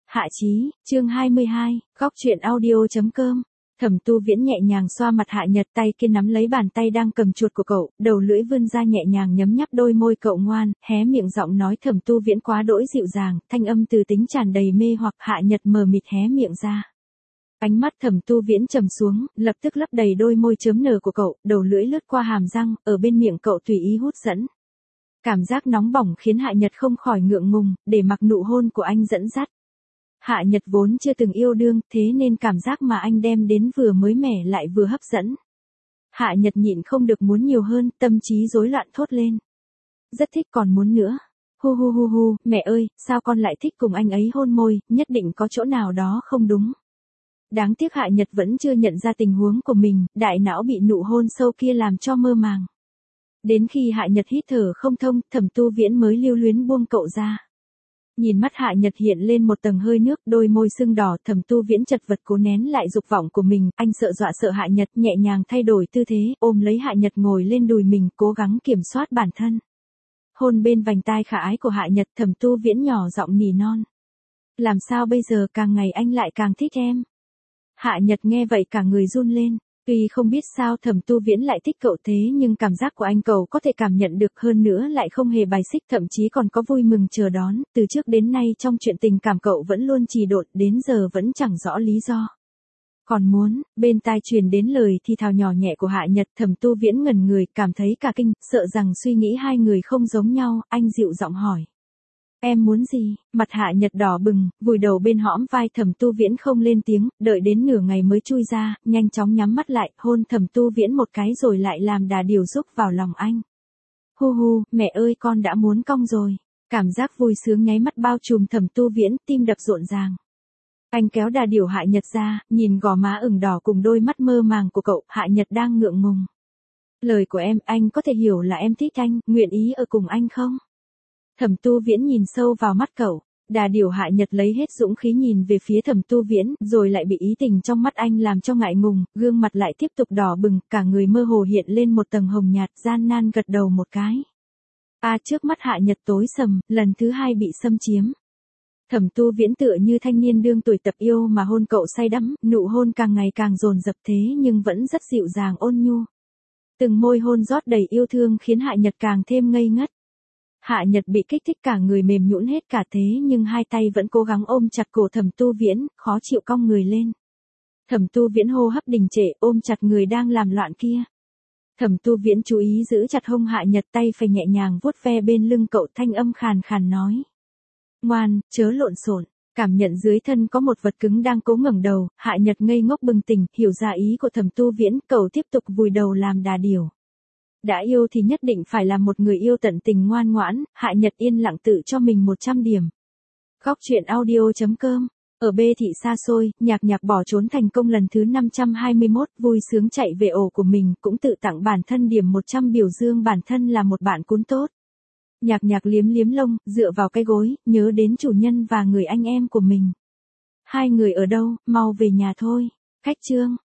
Hạ Chí, chương 22, góc truyện audio.com. Thẩm Tu Viễn nhẹ nhàng xoa mặt Hạ Nhật, tay kia nắm lấy bàn tay đang cầm chuột của cậu, đầu lưỡi vươn ra nhẹ nhàng nhấm nháp đôi môi cậu ngoan, hé miệng giọng nói Thẩm Tu Viễn quá đỗi dịu dàng, thanh âm từ tính tràn đầy mê hoặc. Hạ Nhật mờ mịt hé miệng ra. Ánh mắt Thẩm Tu Viễn trầm xuống, lập tức lấp đầy đôi môi chớm nở của cậu, đầu lưỡi lướt qua hàm răng, ở bên miệng cậu tùy ý hút dẫn. Cảm giác nóng bỏng khiến Hạ Nhật không khỏi ngượng ngùng, để mặc nụ hôn của anh dẫn dắt. Hạ Nhật vốn chưa từng yêu đương, thế nên cảm giác mà anh đem đến vừa mới mẻ lại vừa hấp dẫn. Hạ Nhật nhịn không được muốn nhiều hơn, tâm trí rối loạn thốt lên. Rất thích, còn muốn nữa. Hu hu hu hu, mẹ ơi, sao con lại thích cùng anh ấy hôn môi, nhất định có chỗ nào đó không đúng. Đáng tiếc Hạ Nhật vẫn chưa nhận ra tình huống của mình, đại não bị nụ hôn sâu kia làm cho mơ màng. Đến khi Hạ Nhật hít thở không thông, Thẩm Tu Viễn mới lưu luyến buông cậu ra. Nhìn mắt Hạ Nhật hiện lên một tầng hơi nước, đôi môi sưng đỏ, Thẩm Tu Viễn chật vật cố nén lại dục vọng của mình, anh sợ dọa sợ Hạ Nhật, nhẹ nhàng thay đổi tư thế, ôm lấy Hạ Nhật ngồi lên đùi mình, cố gắng kiểm soát bản thân. Hôn bên vành tai khả ái của Hạ Nhật, Thẩm Tu Viễn nhỏ giọng nỉ non. Làm sao bây giờ, càng ngày anh lại càng thích em. Hạ Nhật nghe vậy cả người run lên. Tuy không biết sao Thẩm Tu Viễn lại thích cậu thế nhưng cảm giác của anh cậu có thể cảm nhận được, hơn nữa lại không hề bài xích, thậm chí còn có vui mừng chờ đón. Từ trước đến nay trong chuyện tình cảm cậu vẫn luôn trì độn, đến giờ vẫn chẳng rõ lý do. Còn muốn, bên tai truyền đến lời thì thào nhỏ nhẹ của Hạ Nhật. Thẩm Tu Viễn ngẩn người, cảm thấy cả kinh, sợ rằng suy nghĩ hai người không giống nhau, anh dịu giọng hỏi. Em muốn gì? Mặt Hạ Nhật đỏ bừng, vùi đầu bên hõm vai Thẩm Tu Viễn không lên tiếng, đợi đến nửa ngày mới chui ra, nhanh chóng nhắm mắt lại, hôn Thẩm Tu Viễn một cái rồi lại làm đà điểu rúc vào lòng anh. Hu hu, mẹ ơi con đã muốn cong rồi. Cảm giác vui sướng nháy mắt bao trùm Thẩm Tu Viễn, tim đập rộn ràng. Anh kéo đà điểu Hạ Nhật ra, nhìn gò má ửng đỏ cùng đôi mắt mơ màng của cậu, Hạ Nhật đang ngượng ngùng. Lời của em, anh có thể hiểu là em thích anh, nguyện ý ở cùng anh không? Thẩm Tu Viễn nhìn sâu vào mắt cậu, đà điểu Hạ Nhật lấy hết dũng khí nhìn về phía Thẩm Tu Viễn, rồi lại bị ý tình trong mắt anh làm cho ngại ngùng, gương mặt lại tiếp tục đỏ bừng, cả người mơ hồ hiện lên một tầng hồng nhạt, gian nan gật đầu một cái. Trước mắt Hạ Nhật tối sầm, lần thứ hai bị xâm chiếm. Thẩm Tu Viễn tựa như thanh niên đương tuổi tập yêu mà hôn cậu say đắm, nụ hôn càng ngày càng dồn dập thế nhưng vẫn rất dịu dàng ôn nhu. Từng môi hôn rót đầy yêu thương khiến Hạ Nhật càng thêm ngây ngất. Hạ Nhật bị kích thích cả người mềm nhũn hết cả thế nhưng hai tay vẫn cố gắng ôm chặt cổ Thẩm Tu Viễn, khó chịu cong người lên. Thẩm Tu Viễn hô hấp đình trệ, ôm chặt người đang làm loạn kia. Thẩm Tu Viễn chú ý giữ chặt hông Hạ Nhật, tay phải nhẹ nhàng vuốt ve bên lưng cậu, thanh âm khàn khàn nói. Ngoan, chớ lộn xộn. Cảm nhận dưới thân có một vật cứng đang cố ngẩng đầu, Hạ Nhật ngây ngốc bừng tỉnh, hiểu ra ý của Thẩm Tu Viễn, cậu tiếp tục vùi đầu làm đà điểu. Đã yêu thì nhất định phải là một người yêu tận tình ngoan ngoãn, Hạ Nhật yên lặng tự cho mình 100 điểm. Góc truyện audio.com. Ở B thị xa xôi, Nhạc Nhạc bỏ trốn thành công lần thứ 521, vui sướng chạy về ổ của mình, cũng tự tặng bản thân điểm 100 biểu dương bản thân là một bạn cún tốt. Nhạc Nhạc liếm liếm lông, dựa vào cái gối, nhớ đến chủ nhân và người anh em của mình. Hai người ở đâu, mau về nhà thôi. Khách chương.